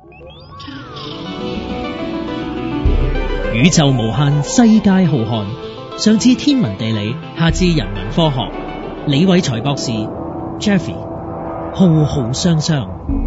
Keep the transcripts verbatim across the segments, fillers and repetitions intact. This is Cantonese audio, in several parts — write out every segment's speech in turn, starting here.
宇宙無限，世界浩瀚。上至天文地理，下至人文科學。李偉才博士 Jeffrey 浩浩雙雙。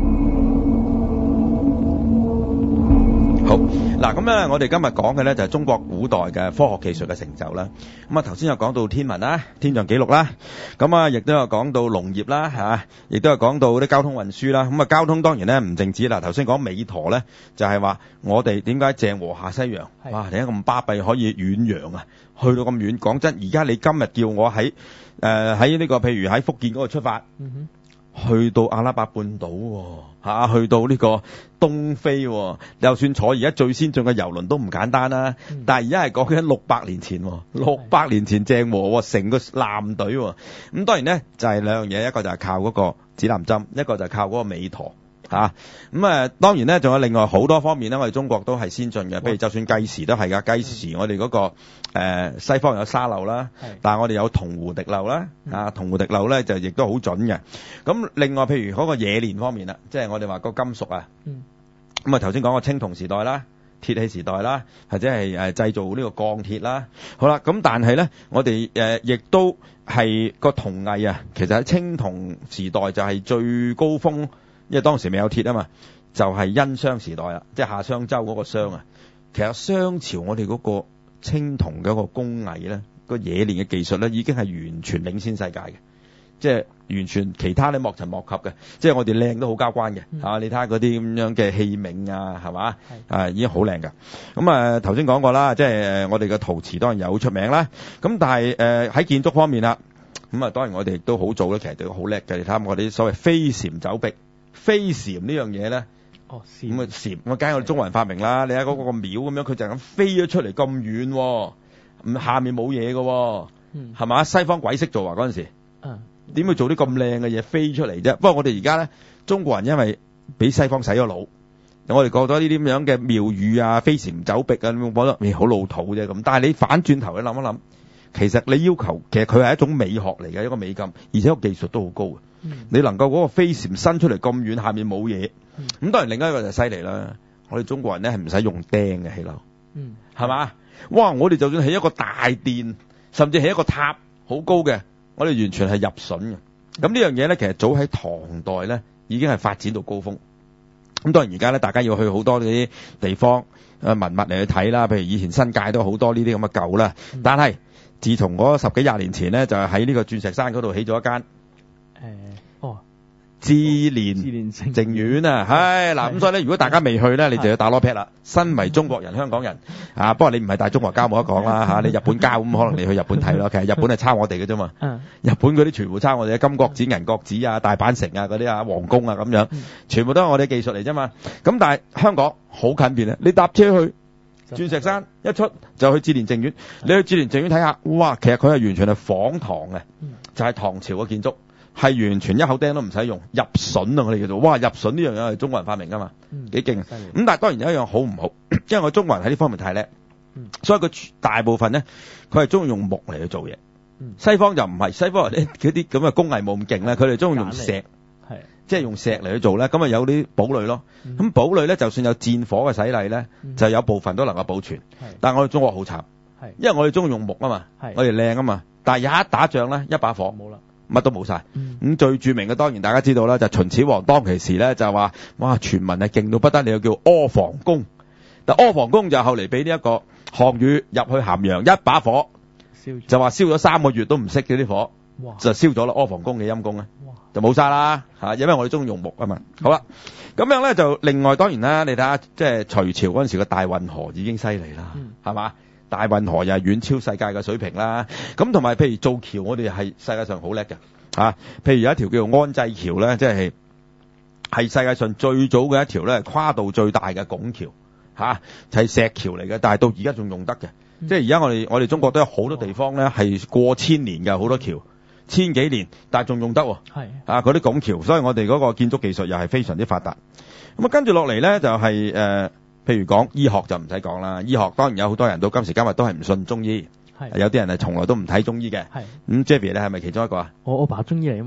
好嗱，咁咧，我哋今日講嘅咧就係中國古代嘅科學技術嘅成就啦。咁啊，頭先有講到天文啦、天象記錄啦，咁啊，亦都有講到農業啦，嚇，亦都有講到啲交通運輸啦。咁啊，交通當然咧唔淨止啦。頭先講美陀咧，就係話我哋點解鄭和下西洋，哇！點解咁巴閉可以遠洋啊？去到咁遠，講真，而家你今日叫我喺誒喺呢個譬如喺福建嗰度出發。嗯哼，去到阿拉伯半島喎、啊，去到呢個東非喎、啊，就算坐而家最先進嘅遊輪都唔簡單啦、啊嗯。但係而家係講緊六百年前、啊，六百年前鄭和成、啊、個艦隊喎。咁當然咧就係、是、兩樣嘢，一個就係靠嗰個指南針，一個就係靠嗰個美陀。嚇咁啊！當然咧，仲有另外好多方面咧，我哋中國都係先進嘅。譬如就算計時都係㗎，計時我哋嗰、那個、呃、西方有沙漏啦，但係我哋有銅湖滴漏啦。啊，銅湖滴漏咧就亦都好準嘅。咁另外譬如嗰個冶煉方面啦，即係我哋話個金屬啊。咁啊頭先講個青銅時代啦、鐵器時代啦，或者係誒製造呢個鋼鐵啦。好啦，咁但係咧，我哋誒亦都係個銅藝啊。其實喺青銅時代就係最高峰。因為當時未有鐵啊嘛，就係、是、殷商時代啦，即係夏商周嗰個商啊。其實商朝我哋嗰個青銅嘅一個工藝咧，個冶煉嘅技術咧，已經係完全領先世界嘅，即係完全其他咧莫塵莫及嘅。即係我哋靚都好交關嘅、嗯啊、你睇下嗰啲咁樣嘅器皿啊，係嘛啊，已經好靚㗎。咁啊頭先講過啦，即係我哋嘅陶瓷當然有出名啦。咁但係誒喺建築方面啦，咁啊當然我哋亦都好做咧，其實都好叻嘅。你睇下我哋啲所謂飛檐走壁。飛檐呢樣嘢咧，哦，咁啊檐，我梗係我哋中國人發明啦。你睇嗰個廟咁樣，佢就咁飛咗出嚟咁遠，咁下面冇嘢嘅，嗯，係嘛？西方鬼識做啊嗰陣時，嗯，點會做啲咁靚嘅嘢飛出嚟啫？不過我哋而家咧，中國人因為俾西方洗咗腦，我哋覺得呢啲咁樣嘅廟宇啊、飛檐走壁啊，覺得誒好老土啫咁。但係你反轉頭去諗一諗，其實你要求，其實佢係一種美學嚟嘅，一個美感，而且個技術都好高嘅。嗯、你能夠嗰個飛檐伸出嚟咁遠，下面冇嘢，咁、嗯、當然另一個就犀利啦。我哋中國人咧係唔使用釘嘅起樓，嗯，係嘛？哇！我哋就算起一個大殿，甚至起一個塔好高嘅，我哋完全係入榫嘅。咁呢樣嘢咧，其實早喺唐代咧已經係發展到高峰。咁當然而家咧，大家要去好多啲地方誒文物嚟去睇啦，譬如以前新界都好多呢啲咁嘅舊啦。嗯、但係自從嗰十幾廿年前咧，就係喺呢個鑽石山嗰度起咗一間。誒，哦，志蓮淨苑啊，唉，嗱，咁所以咧，如果大家未去咧，你就要打攞 pat 啦。身為中國人、香港人啊，不過你唔係大中華膠冇得講啦吓，你日本膠咁，可能你去日本睇咯。其實日本係抄我哋嘅啫嘛，日本嗰啲全部抄我哋嘅金閣寺、銀閣寺啊、大阪城啊嗰啲啊、皇宮啊咁樣，全部都係我哋技術嚟啫嘛。咁但係香港好近便啊，你搭車去鑽石山一出就去志蓮淨苑，你去志蓮淨苑睇下，哇，其實佢係完全係仿唐嘅，就係唐朝嘅建築。係完全一口釘都唔使用，入榫啊！我哋叫做，哇！入榫呢樣嘢係中國人發明噶嘛，幾勁啊！咁但係當然有一樣好唔好，因為我中國人喺呢方面太叻，嗯、所以佢大部分咧，佢係中意用木嚟去做嘢。嗯、西方就唔係，西方人咧嗰啲咁嘅工藝冇咁勁咧，佢哋中意用石，係即係用石嚟去做咧，咁啊有啲堡壘咯。咁、嗯、堡壘咧，就算有戰火嘅洗禮咧，嗯、就有部分都能夠保存。但係我哋中國好慘，因為我哋中意用木啊嘛，我哋靚啊嘛，但係一打仗咧，一把火冇啦。乜都冇晒，咁、嗯、最著名嘅當然大家知道啦，就秦始皇當其時咧就話，哇，傳聞係勁到不得了，叫阿房宮。但阿房宮就後嚟俾呢一個項羽入去咸陽，一把火就話燒咗三個月都唔熄嗰啲火，就燒咗啦。阿房宮嘅陰功咧，就冇晒啦吓，因為我哋中意用木啊嘛。好啦，咁樣咧就另外當然啦，你睇下即係隋朝嗰陣時嘅大運河已經犀利啦，係、嗯、嘛？大運河又係遠超世界嘅水平啦，咁同埋譬如造橋，我哋係世界上好叻嘅嚇。譬如有一條叫做安濟橋咧，即係係世界上最早嘅一條咧，跨度最大嘅拱橋嚇，就係、是、石橋嚟嘅，但係到而家仲用得嘅、嗯。即係而家我哋我哋中國都有好多地方咧係過千年嘅好多橋，千幾年，但係仲用得喎。係啊，嗰啲拱橋，所以我哋嗰個建築技術又係非常之發達。咁啊，跟住落嚟咧就係、是、誒。呃譬如講醫學就唔使講啦，醫學當然有好多人到今時今日都係唔信中醫，有啲人係從來都唔睇中醫嘅。咁 Jeffrey 你係咪其中一個啊？ 我我爸中醫嚟啊嘛。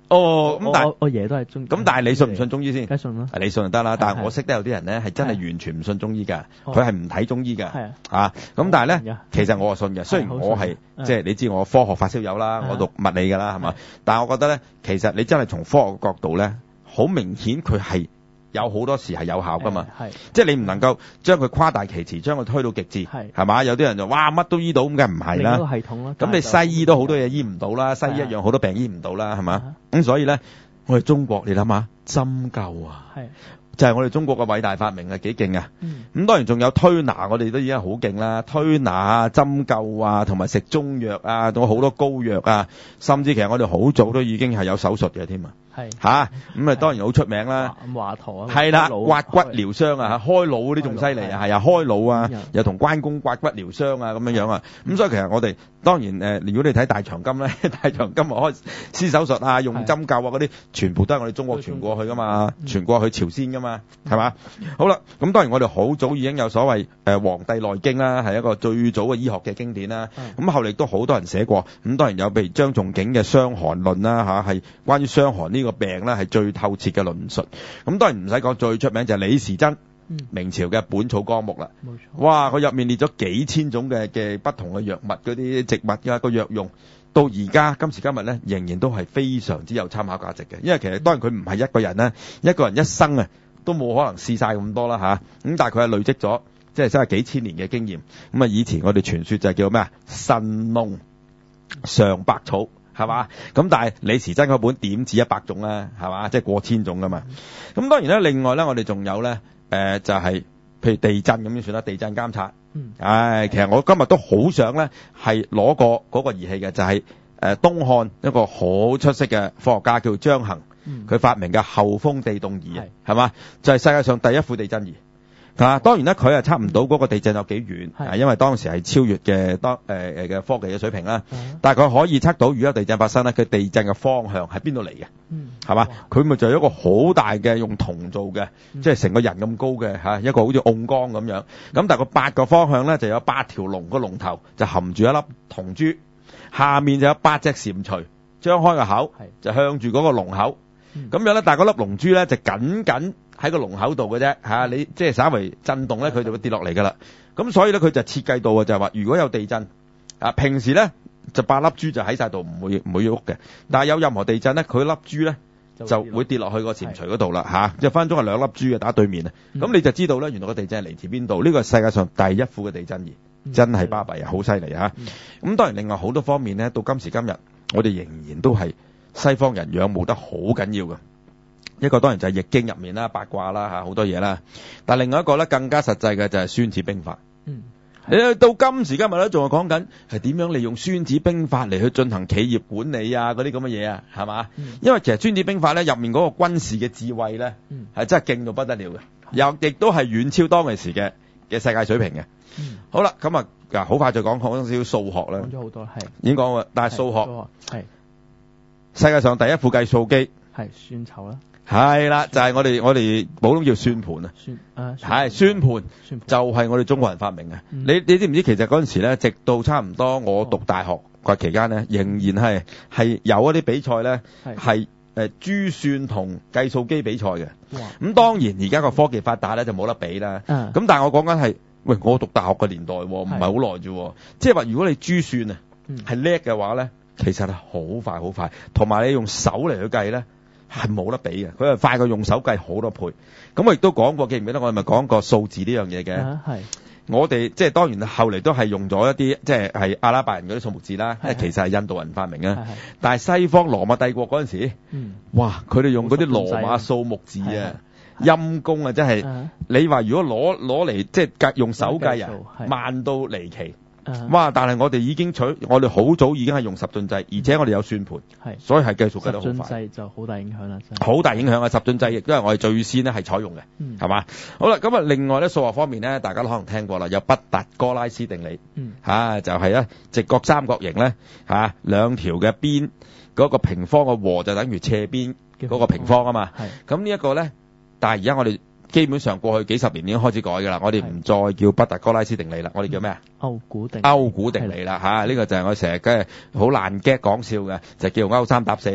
哦，咁但係我我爺都係中醫。 咁但係你信唔信中醫先？ 梗係信啦。 你信就得啦，但係係我識得有啲人咧係真係完全唔信中醫㗎， 哦佢係唔睇中醫㗎。 係啊。 啊，咁但係咧哦， 其實我係信嘅，雖然係好我係信嗯即係你知我科學發燒友啦， 係我讀物理㗎啦，係嘛係？ 但係我覺得咧，其實你真係從科學角度咧，好明顯佢係有好多時係有效㗎嘛。 係。 即係你唔能夠將佢誇大其詞，將佢推到極致， 係係嘛？有啲人就哇乜都醫到，咁梗係唔係另一個啦。 系統啦。 咁你西醫都好多嘢醫唔到啦，西醫一係啊樣好多病醫唔到啦，係嘛啊？ 咁所以咧，我哋中國你諗下針灸啊， 係。 就係我哋中國嘅偉大發明啊，幾勁啊！ 嗯。 咁當然仲有推拿，我哋都已經好勁啦。推拿啊、針灸啊，同埋食中藥啊，仲有好多膏藥啊，甚至其實我哋好早都已經係有手術嘅添啊。 係。 嚇，咁啊當然好出名啦。 華華佗啊。 係啦， 開腦刮骨療傷啊，嚇開腦嗰啲仲犀利啊，係啊，開腦啊嗯， 又同關公刮骨療傷啊咁樣樣啊。咁所以其實我哋當然誒，如果你睇大長今咧，大長今啊開施手術啊，用針灸啊嗰啲，全部都係我哋中國傳過去噶嘛， 嗯傳過去朝鮮噶嘛，係嘛？好啦，咁當然我哋好早已經有所謂誒《黃帝內經》啦，係一個最早嘅醫學嘅經典啦。咁後嚟都好多人寫過，咁當然有譬如張仲景嘅《傷寒論》啦嚇，係關於傷寒呢個病咧係最透徹嘅論述。咁當然唔使講，最出名就係李時珍，明朝嘅《本草綱目》啦。 冇錯。 哇！佢入面列咗幾千種嘅嘅不同嘅藥物，嗰啲植物嘅個藥用，到而家今時今日咧，仍然都係非常之有參考價值嘅。因為其實當然佢唔係一個人啦，一個人一生啊都冇可能試晒咁多啦吓。咁但係佢係累積咗即係真係幾千年嘅經驗。咁啊，以前我哋傳說就係叫咩啊？神農嘗百草。係嘛？咁但係李時珍嗰本點止一百種啦，係嘛？即係過千種噶嘛。咁當然咧，另外咧，我哋仲有咧，誒、呃、就係、是、譬如地震咁樣算啦，地震監察。嗯。唉，其實我今日都好想咧，係攞過嗰個儀器嘅，就係、是、誒、呃、東漢一個好出色嘅科學家叫張衡，佢、嗯、發明嘅後風地動儀啊，係嘛？就係、是、世界上第一副地震儀。啊，當然咧，佢係測唔到嗰個地震有幾遠，啊，因為當時係超越嘅當誒誒嘅科技嘅水平啦。但係佢可以測到，如果有地震發生咧，佢地震嘅方向喺邊度嚟嘅，係嘛？佢咪就係一個好大嘅用銅做嘅，即係成個人咁高嘅嚇，一個好似甕缸咁樣。咁但係個八個方向咧就有八條龍，個龍頭就含住一粒銅珠，下面就有八隻蟾蜍，張開個口就向住嗰個龍口。咁樣咧，但係嗰粒龍珠咧就緊緊喺個龍口度嘅啫嚇，你即係稍微震動咧，佢就會跌落嚟㗎啦。咁所以咧，佢就設計到嘅就係話，如果有地震啊，平時咧就八粒珠就喺晒度，唔會唔會喐嘅。但係有任何地震咧，佢粒珠咧就會跌落去個蟾蜍嗰度啦嚇。即係分分鐘係兩粒珠嘅打對面啊。咁、嗯、你就知道咧，原來個地震係嚟自邊度？呢個係世界上第一副嘅地震儀，嗯、真係巴閉啊，好犀利嚇。咁、嗯、當然另外好多方面咧，到今時今日，我哋仍然都係西方人仰慕得好緊要嘅。一個當然就係易經入面啦，八卦啦嚇，好多嘢啦。但另外一個咧更加實際嘅就係孫子兵法。嗯，你到今時今日咧，仲係講緊係點樣利用孫子兵法嚟去進行企業管理啊嗰啲咁嘅嘢啊，係嘛？嗯、因為其實孫子兵法咧入面嗰個軍事嘅智慧咧，係、嗯、真係勁到不得了嘅，又亦都係遠超當其時嘅嘅世界水平嘅。嗯，好啦，咁啊，嗱，好快就講講少少數學啦。 講咗好多係， 已經講過，但係數學係世界上第一副計數機係算籌啦。 係啦，就係、是、我哋我哋普通叫算盤啊，係算盤，就係我哋中國人發明嘅、嗯。你你知唔知其實嗰陣時咧，直到差唔多我讀大學嘅期間咧，仍然係係有一啲比賽咧，係誒珠算同計數機比賽嘅。咁當然而家個科技發達咧，就冇得比啦。咁、嗯、但係我講緊係，喂，我讀大學嘅年代，唔係好耐啫。即係話如果你珠算啊係叻嘅話咧，其實係好快好快，同埋你用手嚟去計咧。係冇得比嘅，佢係快過用手計好多倍。咁我亦都講過，記唔記得我哋咪講過數字呢樣嘢嘅？係、啊。我哋即係當然後嚟都係用咗一啲即係係阿拉伯人嗰啲數目字啦，其實係印度人發明嘅。但係西方羅馬帝國嗰陣時，嗯、哇！佢哋用嗰啲羅馬數目字啊，陰公啊，真係你話如果攞攞嚟即係計用手計啊，慢到離奇。Uh, 哇！但係我哋已經取，我哋好早已經係用十進制，而且我哋有算盤，係，所以係計數計得好快。十進制就好大影響啦，真係。好大影響啊！十進制亦都係我哋最先咧係採用嘅，係、嗯、嘛？好啦，咁啊，另外咧數學方面咧，大家都可能聽過啦，有畢達哥拉斯定理，嗯，吓、啊、就係、是、咧直角三角形咧吓兩條嘅邊嗰個平方嘅和就等於斜邊嗰個平方啊嘛，係。咁呢一個咧，但係而家我哋。基本上過去幾十年已經開始改㗎啦，我哋唔再叫畢達哥拉斯定理啦，我哋叫咩啊？歐估定歐估定理啦嚇，呢、這個就係我成日嘅好爛 gag 講笑嘅，就叫歐三搭四啦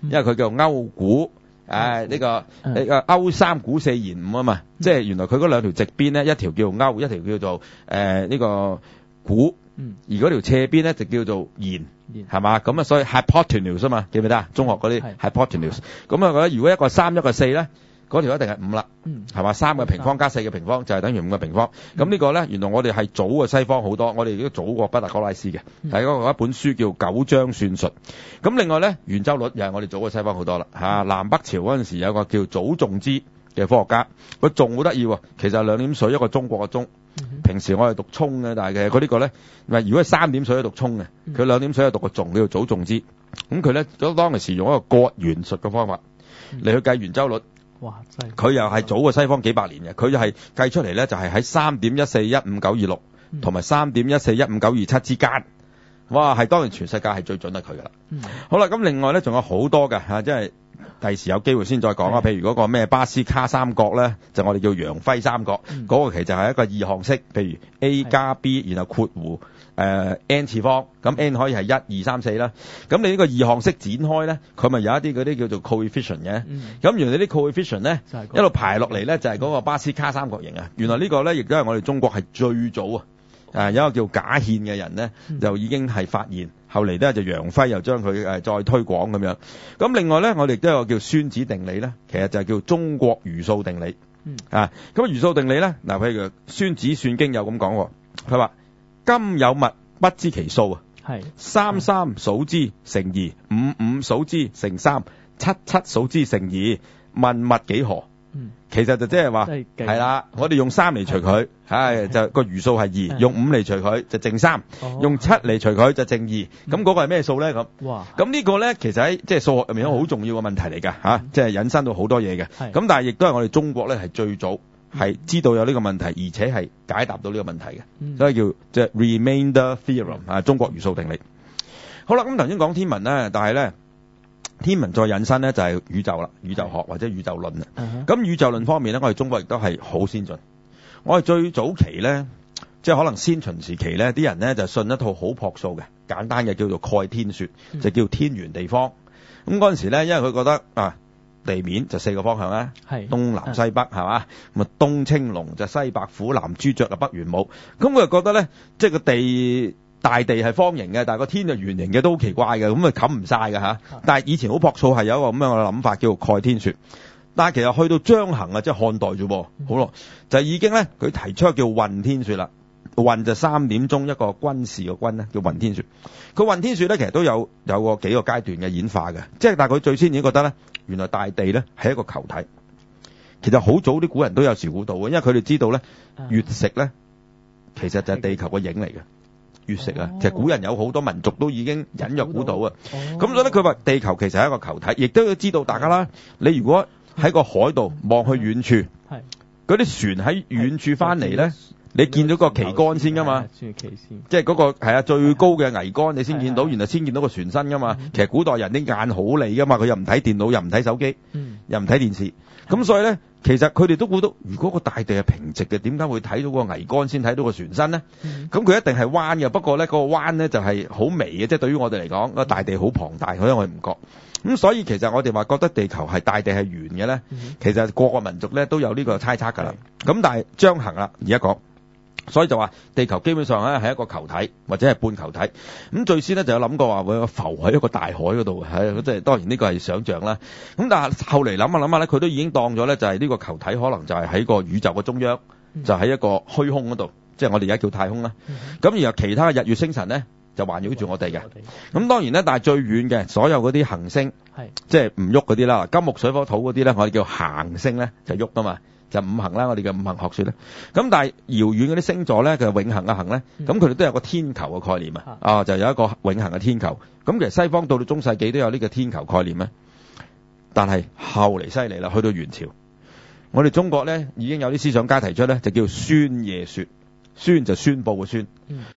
因為佢叫歐股。誒呢個呢個歐三股四言五啊嘛，即係原來佢嗰兩條直邊咧，一條叫做歐，一條叫做誒呢個股，而嗰條斜邊咧就叫做言，係嘛？咁啊，所以 hypotenuse 啊嘛，記唔記得啊？中學嗰啲 hypotenuse，咁啊，覺得如果一個三一個四咧，嗰條一定係五啦，係嘛？三個平方加四個平方就係等於五個平方。咁呢個咧，原來我哋係早過西方好多，我哋都早過畢達哥拉斯嘅。睇嗰個一本書叫《九章算術》。咁另外咧，圓周率又係我哋早過西方好多啦。嚇，南北朝嗰陣時有個叫祖仲之嘅科學家，佢仲好得意喎。其實兩點水一個中國嘅中，平時我係讀沖嘅，但係佢呢個咧，唔係如果係三點水係讀沖嘅，佢兩點水係讀個仲，叫做祖仲之。咁佢咧，咁當時用一個割圓術嘅方法嚟去計圓周率。哇！佢又係早過西方幾百年嘅，佢就係計出嚟咧，就係喺三點一四一五九二六同埋三點一四一五九二七之間。哇！係當然全世界係最準得佢噶啦。好啦，咁另外咧仲有好多嘅嚇，即係第時有機會先再講啦。譬如嗰個咩巴斯卡三角咧，就我哋叫楊輝三角，嗰、嗰個其實係一個二項式，譬如 A 加 B， 然後括弧。誒、呃、n 次方，咁 n 可以係一、二、三、四啦。咁你呢個二項式展開咧，佢咪有一啲嗰啲叫做 coefficient 嘅。咁、嗯、原來啲 coefficient 咧、就是、一路排落嚟咧，就係、是、嗰個巴斯卡三角形啊。原來呢個咧亦都係我哋中國係最早啊。誒有一個叫賈獻嘅人咧，就已經係發現，後嚟咧就楊輝又將佢誒再推廣咁樣。咁另外咧，我哋都有個叫孫子定理咧，其實就係叫中國餘數定理。嗯、啊，咁餘數定理咧，嗱譬如孫子算經有咁講，佢話。今有物不知其數啊，係三三數之乘二，五五數之乘三，七七數之乘二，問物幾何？嗯，其實就即係話係啦，我哋用三嚟除佢，係就個餘數係二；用五嚟除佢就剩三；用七嚟除佢就剩二。咁、嗯、嗰、那個係咩數咧？咁哇，咁呢個咧其實喺即係數學入面一個好重要嘅問題嚟㗎嚇，即係引申到好多嘢嘅。咁但係亦都係我哋中國咧係最早。係知道有呢個問題，而且係解答到呢個問題嘅、嗯，所以叫即係 remainder theorem 啊，中國餘數定理。好啦，咁頭先講天文咧，但係咧天文再引申咧就係宇宙啦，宇宙學或者宇宙論啦。咁、uh-huh. 宇宙論方面咧，我哋中國亦都係好先進。我哋最早期咧，即係可能先秦時期咧，啲人咧就信一套好樸素嘅簡單嘅叫做蓋天說，就叫天圓地方。咁嗰陣時咧，因為佢覺得啊。地面就四個方向啦，東南西北係嘛，咁啊東青龍就西白虎，南朱雀啊北玄武。咁佢就覺得咧，即係個地大地係方形嘅，但係個天就圓形嘅，都好奇怪嘅，咁啊冚唔晒嘅吓。但係以前好樸素，係有一個咁樣嘅諗法，叫做蓋天說。但係其實去到張衡啊，即係漢代啫噃，好咯，就已經咧佢提出叫運天說啦。運就三點鐘一個軍事嘅軍咧，叫運天說。佢運天說咧，其實都有有個幾個階段嘅演化嘅，即係但係佢最先已經覺得咧。原來大地咧係一個球體，其實好早啲古人都有時估到嘅，因為佢哋知道咧月食咧其實就係地球個影嚟嘅。月食啊，其實古人有好多民族都已經隱約估到啊。咁所以咧佢話地球其實係一個球體，亦都要知道大家啦。你如果喺個海度望去遠處，嗰啲船喺遠處翻嚟咧。你見到個旗杆先噶嘛？即係嗰個係啊最高嘅桅杆，你先見到，原來先見到個船身噶嘛。其實古代人啲眼好利噶嘛，佢又唔睇電腦，又唔睇手機，又唔睇電視。咁所以咧，其實佢哋都估到，如果個大地係平直嘅，點解會睇到個桅杆先睇到個船身咧？咁佢一定係彎嘅，不過咧嗰個彎咧就係好微嘅，即係對於我哋嚟講，個大地好龐大，所以我哋唔覺。咁所以其實我哋話覺得地球係大地係圓嘅咧，其實個個民族咧都有呢個猜測㗎啦。咁但係張衡啦，而家講。所以就話地球基本上咧係一個球體或者係半球體。咁最先咧就有諗過話會浮喺一個大海嗰度，係即係當然呢個係想像啦。咁但係後嚟諗下諗下咧，佢都已經當咗咧就係呢個球體可能就係喺個宇宙嘅中央，就喺一個虛空嗰度，即係我哋而家叫太空啦。咁然後其他嘅日月星辰咧就環繞住我哋嘅。咁當然咧，但係最遠嘅所有嗰啲行星，即係唔喐嗰啲啦，金木水火土嗰啲咧，我哋叫行星咧就喐噶嘛。就五行啦，我哋嘅五行學說咧。咁但係遙遠嗰啲星座咧，佢係永恆嘅恆咧。咁佢哋都有個天球嘅概念啊。啊，就有一個永恆嘅天球。咁其實西方到到中世紀都有呢個天球概念咧。但係後嚟犀利啦，去到元朝，我哋中國咧已經有啲思想家提出咧，就叫宣夜說。宣就宣佈嘅宣。